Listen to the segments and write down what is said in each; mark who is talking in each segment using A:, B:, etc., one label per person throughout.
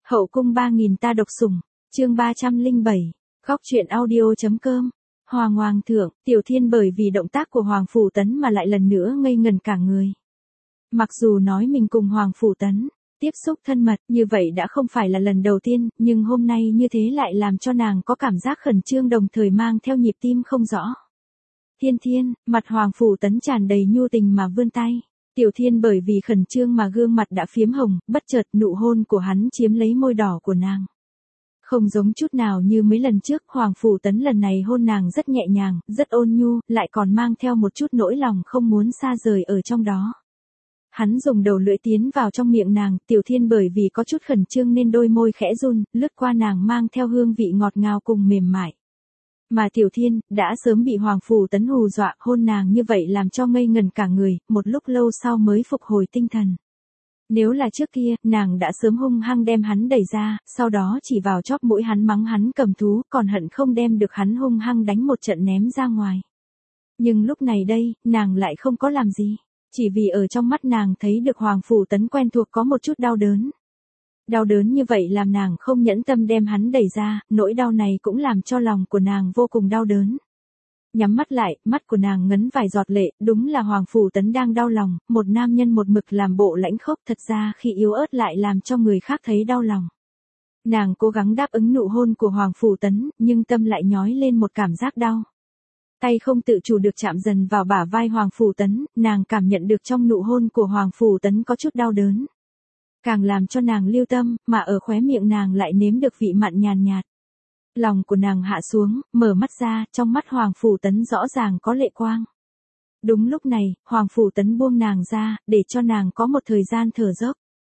A: Hậu cung 3000 ta độc sủng, chương 307, góc truyện audio.com. Hoàng thượng, Tiểu Thiên bởi vì động tác của Hoàng Phủ Tấn mà lại lần nữa ngây ngần cả người. Mặc dù nói mình cùng Hoàng Phủ Tấn tiếp xúc thân mật như vậy đã không phải là lần đầu tiên, nhưng hôm nay như thế lại làm cho nàng có cảm giác khẩn trương đồng thời mang theo nhịp tim không rõ. Thiên, mặt Hoàng Phủ Tấn tràn đầy nhu tình mà vươn tay. Tiểu Thiên bởi vì khẩn trương mà gương mặt đã phiếm hồng, bất chợt nụ hôn của hắn chiếm lấy môi đỏ của nàng. Không giống chút nào như mấy lần trước, Hoàng Phủ Tấn lần này hôn nàng rất nhẹ nhàng, rất ôn nhu, lại còn mang theo một chút nỗi lòng không muốn xa rời ở trong đó. Hắn dùng đầu lưỡi tiến vào trong miệng nàng, Tiểu Thiên bởi vì có chút khẩn trương nên đôi môi khẽ run, lướt qua nàng mang theo hương vị ngọt ngào cùng mềm mại. Mà Tiểu Thiên, đã sớm bị Hoàng Phủ Tấn hù dọa, hôn nàng như vậy làm cho ngây ngần cả người, một lúc lâu sau mới phục hồi tinh thần. Nếu là trước kia, nàng đã sớm hung hăng đem hắn đẩy ra, sau đó chỉ vào chóp mũi hắn mắng hắn cầm thú, còn hận không đem được hắn hung hăng đánh một trận ném ra ngoài. Nhưng lúc này đây, nàng lại không có làm gì, chỉ vì ở trong mắt nàng thấy được Hoàng Phủ Tấn quen thuộc có một chút đau đớn. Đau đớn như vậy làm nàng không nhẫn tâm đem hắn đẩy ra, nỗi đau này cũng làm cho lòng của nàng vô cùng đau đớn. Nhắm mắt lại, mắt của nàng ngấn vài giọt lệ, đúng là Hoàng Phủ Tấn đang đau lòng, một nam nhân một mực làm bộ lãnh khốc thật ra khi yếu ớt lại làm cho người khác thấy đau lòng. Nàng cố gắng đáp ứng nụ hôn của Hoàng Phủ Tấn, nhưng tâm lại nhói lên một cảm giác đau. Tay không tự chủ được chạm dần vào bả vai Hoàng Phủ Tấn, nàng cảm nhận được trong nụ hôn của Hoàng Phủ Tấn có chút đau đớn. Càng làm cho nàng lưu tâm, mà ở khóe miệng nàng lại nếm được vị mặn nhàn nhạt. Lòng của nàng hạ xuống, mở mắt ra, trong mắt Hoàng Phủ Tấn rõ ràng có lệ quang. Đúng lúc này, Hoàng Phủ Tấn buông nàng ra, để cho nàng có một thời gian thở dốc.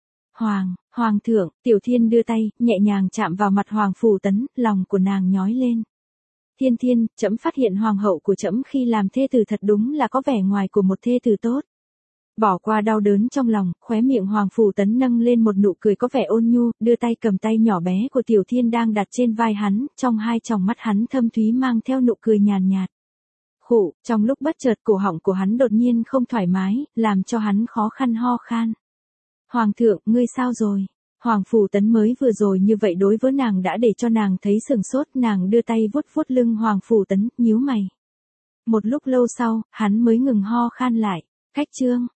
A: Hoàng thượng, Tiểu Thiên đưa tay, nhẹ nhàng chạm vào mặt Hoàng Phủ Tấn, lòng của nàng nhói lên. Thiên, trẫm phát hiện hoàng hậu của trẫm khi làm thê tử thật đúng là có vẻ ngoài của một thê tử tốt. Bỏ qua đau đớn trong lòng, khóe miệng Hoàng Phủ Tấn nâng lên một nụ cười có vẻ ôn nhu, đưa tay cầm tay nhỏ bé của Tiểu Thiên đang đặt trên vai hắn, trong hai tròng mắt hắn thâm thúy mang theo nụ cười nhàn nhạt. Khụ, trong lúc bất chợt cổ họng của hắn đột nhiên không thoải mái, làm cho hắn khó khăn ho khan. Hoàng thượng, ngươi sao rồi? Hoàng Phủ Tấn mới vừa rồi như vậy đối với nàng đã để cho nàng thấy sừng sốt, nàng đưa tay vuốt vuốt lưng Hoàng Phủ Tấn, nhíu mày. Một lúc lâu sau, hắn mới ngừng ho khan lại. Khách trương,